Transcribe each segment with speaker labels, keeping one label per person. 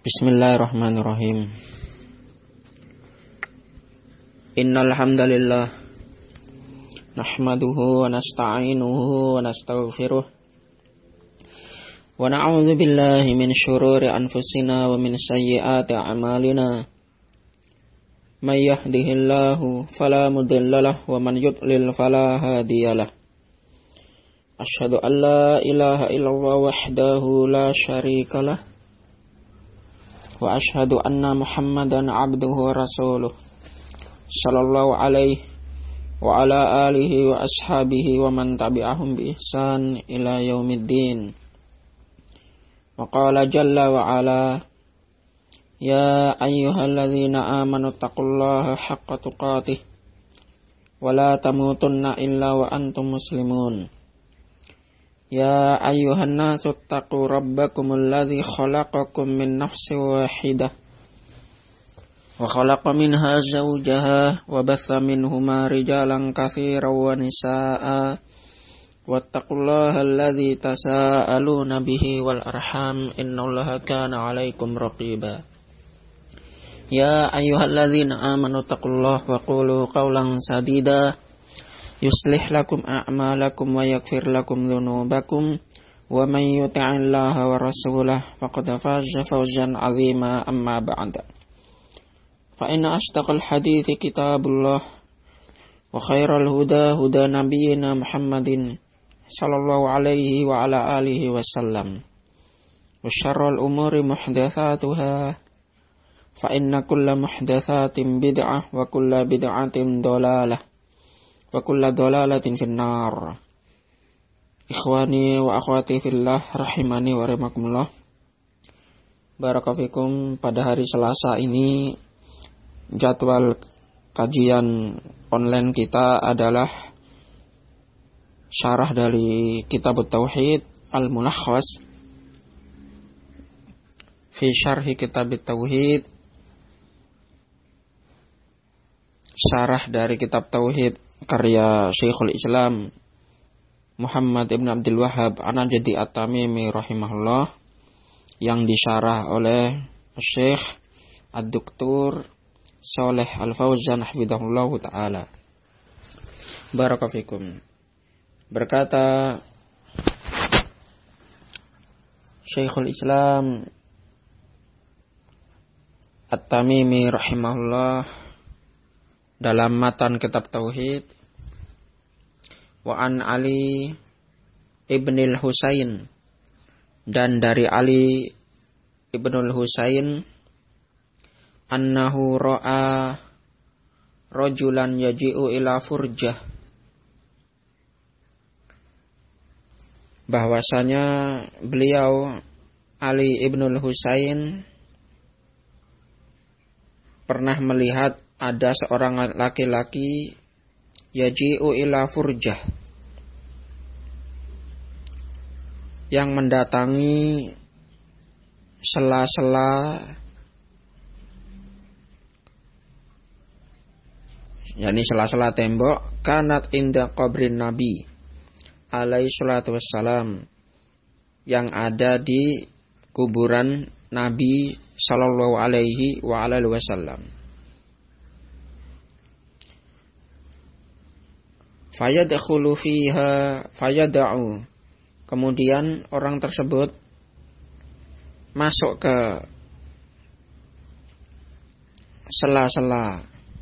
Speaker 1: Bismillahirrahmanirrahim. Innal hamdalillah nahmaduhu wa nasta'inuhu wa nastaghfiruh wa na'udzu billahi min syururi anfusina wa min sayyiati a'malina. May yahdihillahu fala mudhillalah wa man yudlil fala hadiyalah. Asyhadu an la ilaha illallah wahdahu la syarikalah wa asyhadu anna Muhammadan abduhu wa rasuluh sallallahu alaihi wa ala alihi wa ashabihi wa man tabi'ahum bi ihsan ila yaumiddin. Wa qala jalla wa ala ya ayyuhalladzina amanu taqullaha haqqa tuqatih wa la tamutunna illa wa antum muslimun. Ya ayyuhan nasu taqu rabbakumul ladzi khalaqakum min nafsin wahidah wa khalaqa minha zawjaha wa batha minhuma rijalan katsiran wa nisaa'a wattaqullaha alladzi tasaaluna bihi wal arham innallaha kana 'alaikum raqiba. Ya ayyuhalladzina amanu taqullaha wa qulu qawlan sadida yuslih lakum a'malakum wa yaghfir lakum dhunubakum wa may yuti'illaha wa rasulahu faqad faza fawzan 'azima. Amma ba'd. Fa inna asdaqal hadithi kitabullah wa khairal huda huda nabiyyina Muhammadin sallallahu alaihi wa ala alihi wasallam. Wa syarrul umuri muhdatsatuha fa inna kulla muhdatsatin bid'ah wa kulla bid'atin dhalalah wa kulla dhalalatin finnar. Ikhwani wa akhwati fillah rahimani wa rahimakumullah. Barakallahu. Pada hari Selasa ini jadwal kajian online kita adalah syarah dari Kitab Tauhid Al-Mulakhas fi syarhi Kitab Tauhid, syarah dari Kitab Tauhid karya Syekhul Islam Muhammad ibn Abdul Wahhab An-Najdi At-Tamimi rahimahullah, yang disyarah oleh Syekh Ad-Doktor Shalih Al-Fauzan hafizahullah ta'ala. Barakafikum. Berkata Syekhul Islam At-Tamimi rahimahullah dalam matan kitab Tauhid, wa an Ali ibnil Husain, dan dari Ali ibnul Husain, annahu ra'a rajulan yaji'u ila furjah, bahwasanya beliau Ali ibnul Husain pernah melihat ada seorang laki-laki yaji'u ila furjah, yang mendatangi sela-sela, yakni sela-sela tembok, kanat inda qabrin Nabi alaihi salatu wassalam, yang ada di kuburan Nabi sallallahu alaihi wa alihi wasallam. Fayadkhulu fiha fayad'u, kemudian orang tersebut masuk ke sela-sela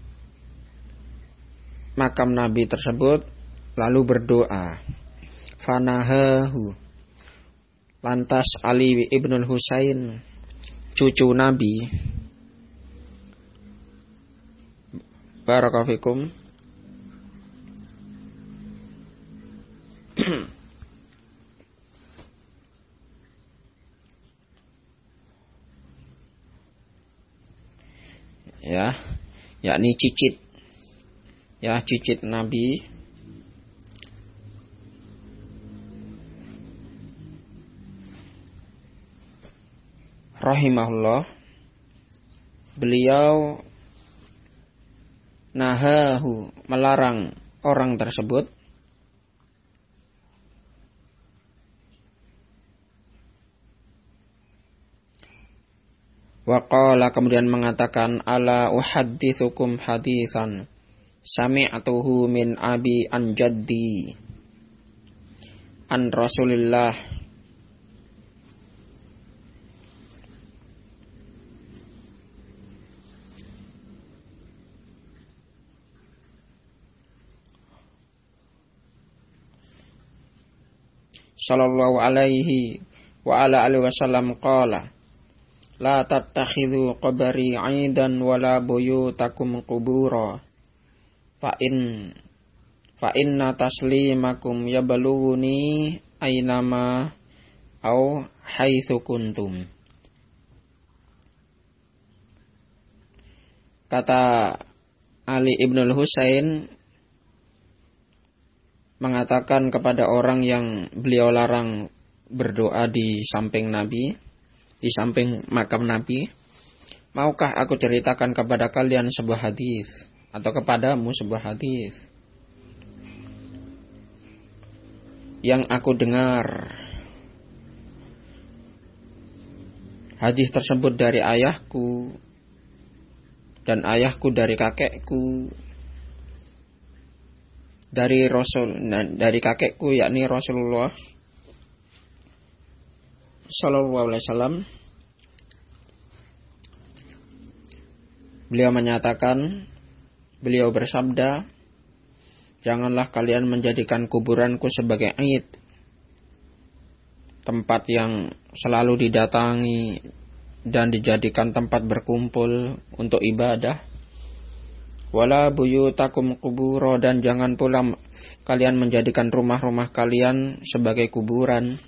Speaker 1: makam Nabi tersebut lalu berdoa. Fanahahu, lantas Ali ibnul Husain cucu Nabi barakafikum ya, yakni cicit, ya, cicit Nabi rahimahullah, beliau nahahu, melarang orang tersebut Wa qala, kemudian mengatakan, ala uhaddithukum haditsan sami'tuhu min abi an jaddi an Rasulillah sallallahu alaihi wa ala alihi wasallam qala, la tattakhidhu qabri 'aidan wala buyutakum qubura fa inna taslimakum yablughuni ainama au haitsu kuntum. Kata Ali ibnul Husain mengatakan kepada orang yang beliau larang berdoa di samping Nabi, di samping makam Nabi, maukah aku ceritakan kepada kalian sebuah hadis atau kepadamu sebuah hadis yang aku dengar. Hadis tersebut dari ayahku dan ayahku dari kakekku, dari kakekku yakni Rasulullah sallallahu alaihi wasallam. Beliau menyatakan, beliau bersabda, janganlah kalian menjadikan kuburanku sebagai aid, tempat yang selalu didatangi dan dijadikan tempat berkumpul untuk ibadah. Wala buyutakum qubura, dan jangan pula kalian menjadikan rumah-rumah kalian sebagai kuburan.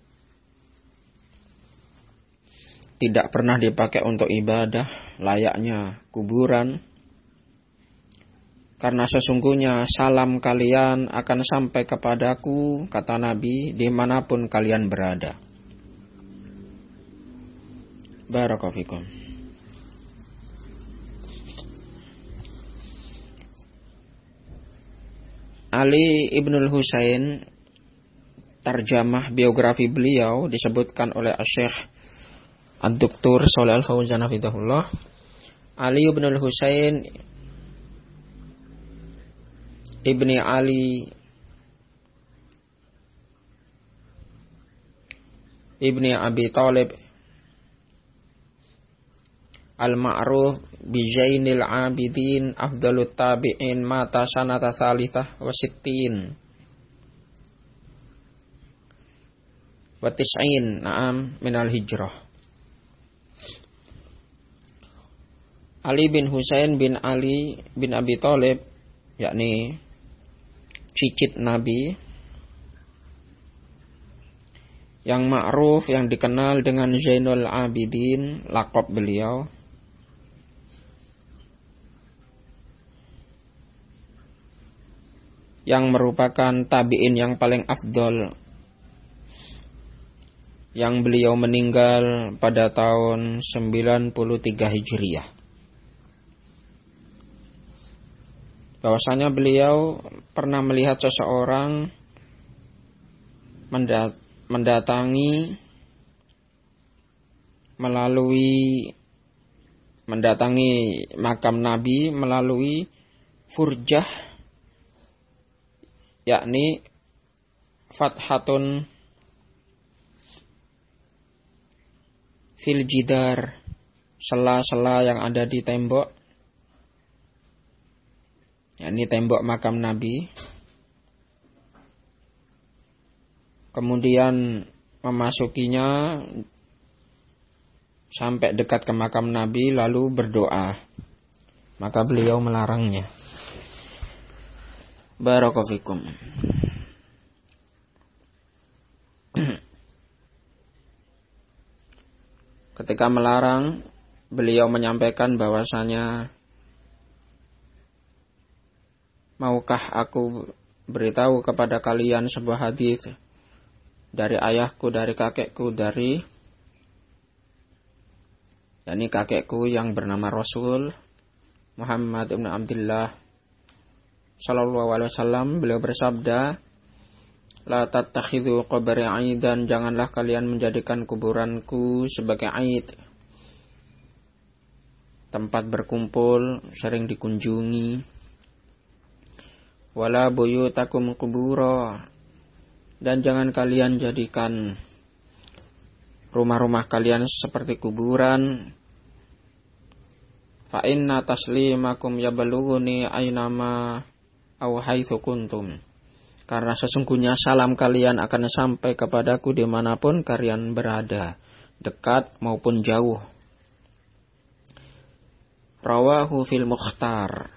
Speaker 1: Tidak pernah dipakai untuk ibadah, layaknya kuburan. Karena sesungguhnya salam kalian akan sampai kepadaku, kata Nabi, dimanapun kalian berada. Barakallahu fikum. Ali ibnul Husain, tarjamah biografi beliau disebutkan oleh Syekh Ad-Doktor Shalih Al-Fauzan hafizahullah. Ali ibnul Husain ibni Ali ibni Abi Thalib al-ma'ruf bi Zainil Abidin afdalut tabi'in, mata sanata tsalitsah wa sittin wa tis'in minal hijrah. Ali bin Husain bin Ali bin Abi Thalib, yakni cicit Nabi, yang ma'ruf, yang dikenal dengan Zainul Abidin, lakop beliau, yang merupakan tabi'in yang paling afdol, yang beliau meninggal pada tahun 93 Hijriah. Bahwasanya beliau pernah melihat seseorang mendatangi makam Nabi melalui furjah, yakni fathatun fil jidar, sela-sela yang ada di tembok, yakni tembok makam Nabi. Kemudian memasukinya sampai dekat ke makam Nabi lalu berdoa. Maka beliau melarangnya. Barakallahu fikum. Ketika melarang, beliau menyampaikan bahwasanya, maukah aku beritahu kepada kalian sebuah hadis dari ayahku, dari kakekku, yakni kakekku yang bernama Rasul Muhammad ibn Abdullah sallallahu alaihi wasallam. Beliau bersabda, la tattakhidhu qabri 'aidan, janganlah kalian menjadikan kuburanku sebagai aid. tempat berkumpul sering dikunjungi. Wala buyutakum qubura, dan jangan kalian jadikan rumah-rumah kalian seperti kuburan. Fa inna taslimakum yablughuni ainama aw haitsu kuntum, karena sesungguhnya salam kalian akan sampai kepadaku dimanapun kalian berada, dekat maupun jauh. Rawahu fil Mukhtar,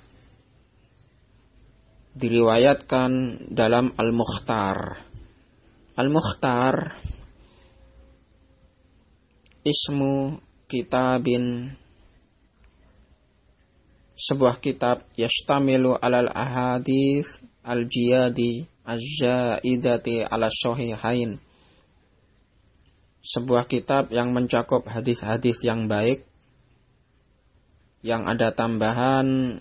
Speaker 1: diriwayatkan dalam Al-Mukhtar. Al-Mukhtar ismu kitabin, sebuah kitab yastamilu alal ahadits al-jiyadi az-zaidati ala sahihain, sebuah kitab yang mencakup hadis-hadis yang baik yang ada tambahan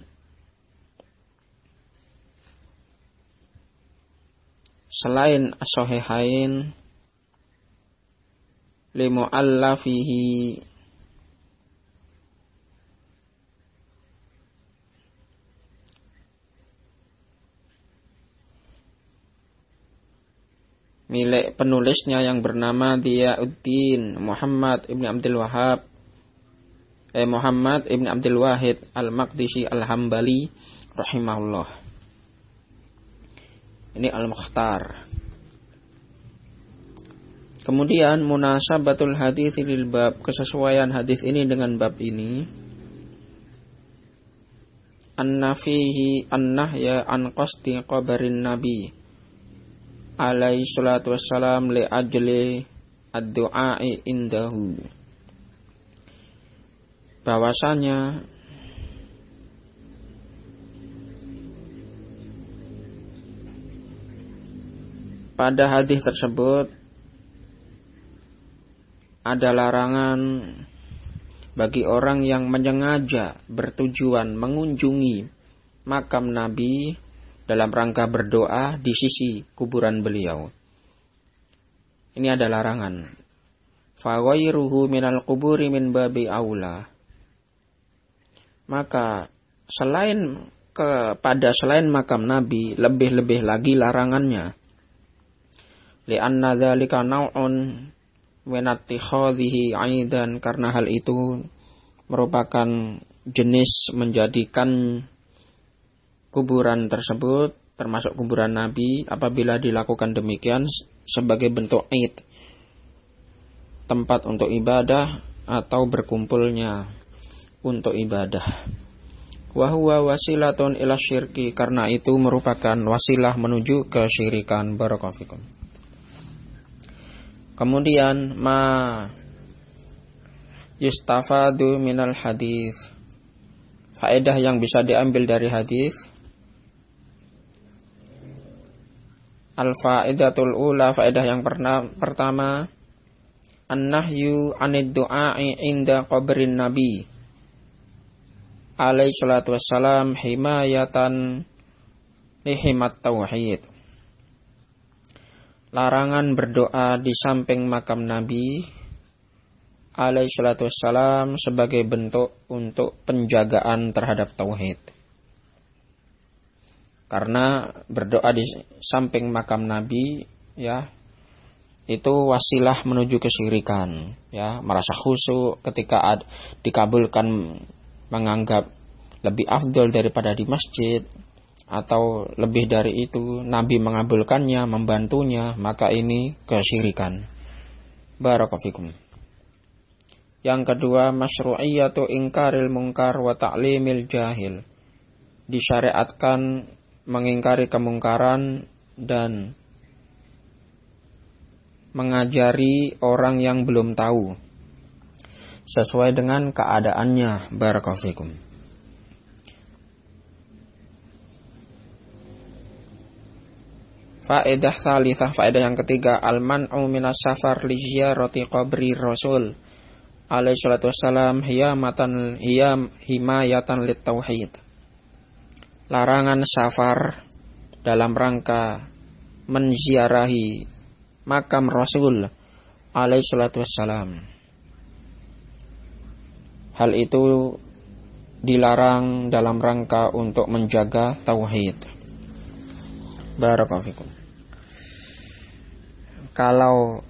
Speaker 1: selain as-sahihain limu'allafihi, milik penulisnya yang bernama Diyauddin Muhammad ibn Abdul Wahid Al-Maqdisi Al-Hambali rahimahullah. Ini Al-Mukhtar. Kemudian munasabatul hadits lil bab, kesesuaian hadis ini dengan bab ini. An-nafihi an-nahya an qasdi qabarin nabi alaihi salatu wassalam li ajli ad-du'a'i indahu. Bahwasanya pada hadis tersebut ada larangan bagi orang yang menyengaja bertujuan mengunjungi makam Nabi dalam rangka berdoa di sisi kuburan beliau. Ini ada larangan. Fa ghairuhu minal quburi min babi aula. Maka selain makam Nabi, lebih-lebih lagi larangannya. Li'anna dzalika naw'un min attikhadhihi 'aidan, karena hal itu merupakan jenis menjadikan kuburan tersebut, termasuk kuburan Nabi, apabila dilakukan demikian sebagai bentuk id, tempat untuk ibadah atau berkumpulnya untuk ibadah. Wa huwa wasilatun ila syirki, karena itu merupakan wasilah menuju kesyirikan. Barakallahu fikum. Kemudian ma yustafadu minal hadis, faedah yang bisa diambil dari hadis. Al-faedatul ula, faedah yang pertama, an-nahyu 'anid du'a'i inda qabrin nabi alaihi salatu wassalam himayatan lihimat tauhid. Larangan berdoa di samping makam Nabi alaihi salatu wassalam sebagai bentuk untuk penjagaan terhadap tauhid. Karena berdoa di samping makam Nabi, ya, itu wasilah menuju kesyirikan, ya, merasa khusyuk ketika dikabulkan, menganggap lebih afdol daripada di masjid, atau lebih dari itu Nabi mengabulkannya, membantunya, maka ini kesyirikan. Barakallahu fikum. Yang kedua, masyru'iyatu ingkaril mungkar wa ta'limil jahil. Disyariatkan mengingkari kemungkaran dan mengajari orang yang belum tahu sesuai dengan keadaannya. Barakallahu fikum. Faedah salitsah, faedah yang ketiga, al-man'u minas safar li ziyarati qabri Rasul alaihi salatu wassalam himayatan lit tauhid. Larangan safar dalam rangka menziarahi makam Rasul alaihi salatu wassalam. Hal itu dilarang dalam rangka untuk menjaga tauhid. Barakallahu fikum. Kalau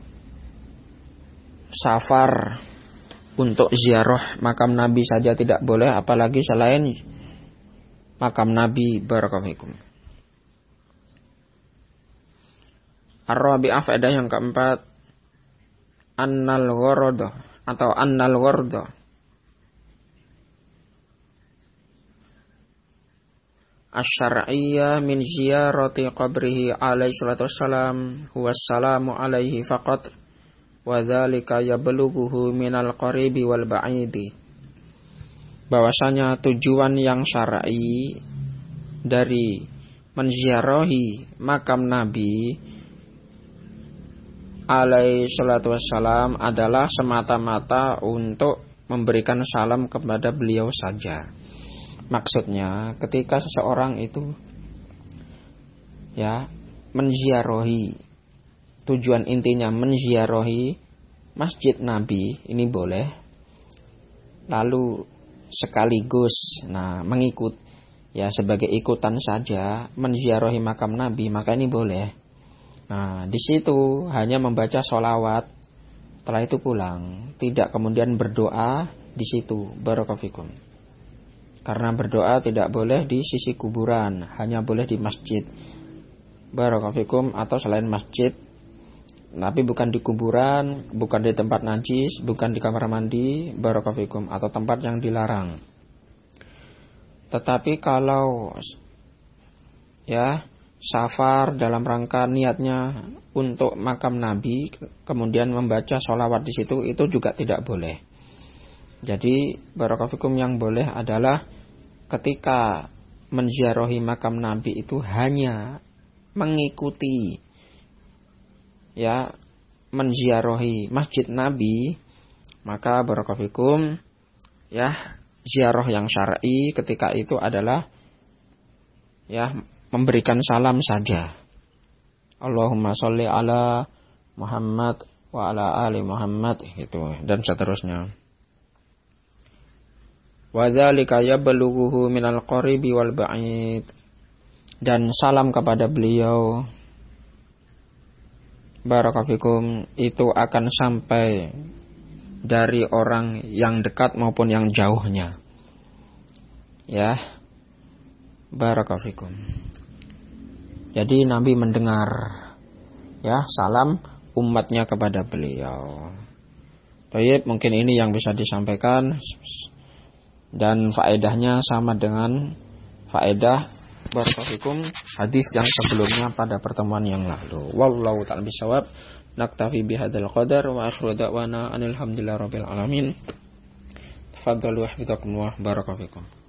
Speaker 1: safar untuk ziarah makam Nabi saja tidak boleh, apalagi selain makam Nabi. Barakallahu fikum. Ar-rabi'ah, faedah yang keempat, annal gharada atau annal gharda asy-syar'iyyah min ziyarati qabrihi alaihi salatu wassalam huwa assalamu alaihi faqat wa dzalika yablughuhu minal qaribi wal ba'idi. Bahwasanya tujuan yang syar'i dari menziarahi makam Nabi alaihi salatu wassalam adalah semata-mata untuk memberikan salam kepada beliau saja. Maksudnya ketika seseorang itu menziarahi, tujuan intinya menziarahi Masjid Nabi, ini boleh. Lalu sekaligus mengikut sebagai ikutan saja menziarahi makam Nabi, maka ini boleh. Di situ hanya membaca sholawat, setelah itu pulang, tidak kemudian berdoa di situ. Barakallahu fikum. Karena berdoa tidak boleh di sisi kuburan, hanya boleh di masjid. Barakallahu fikum, atau selain masjid, tapi bukan di kuburan, bukan di tempat najis, bukan di kamar mandi. Barakallahu fikum, atau tempat yang dilarang. Tetapi kalau safar dalam rangka niatnya untuk makam Nabi, kemudian membaca sholawat di situ, itu juga tidak boleh. Jadi barakallahu fikum, yang boleh adalah ketika menziarahi makam Nabi itu hanya mengikuti menziarahi Masjid Nabi, maka barakallahu fikum ziarah yang syar'i ketika itu adalah memberikan salam saja. Allahumma sholli ala Muhammad wa ala ali Muhammad, gitu, dan seterusnya. Wa dzalika yablughuhu minal qaribi wal ba'id, dan salam kepada beliau barakallahu fikum itu akan sampai dari orang yang dekat maupun yang jauhnya. Barakallahu fikum. Jadi Nabi mendengar salam umatnya kepada beliau. Baik, mungkin ini yang bisa disampaikan, dan faedahnya sama dengan faedah barakallahu fikum hadis yang sebelumnya pada pertemuan yang lalu. Wallahu ta'ala bishawab. Naktafi bihadzal qadar wa akhiru da'wana alhamdulillahirabbil alamin. Tafadhalu hafizakumullah. Barakallahu fikum.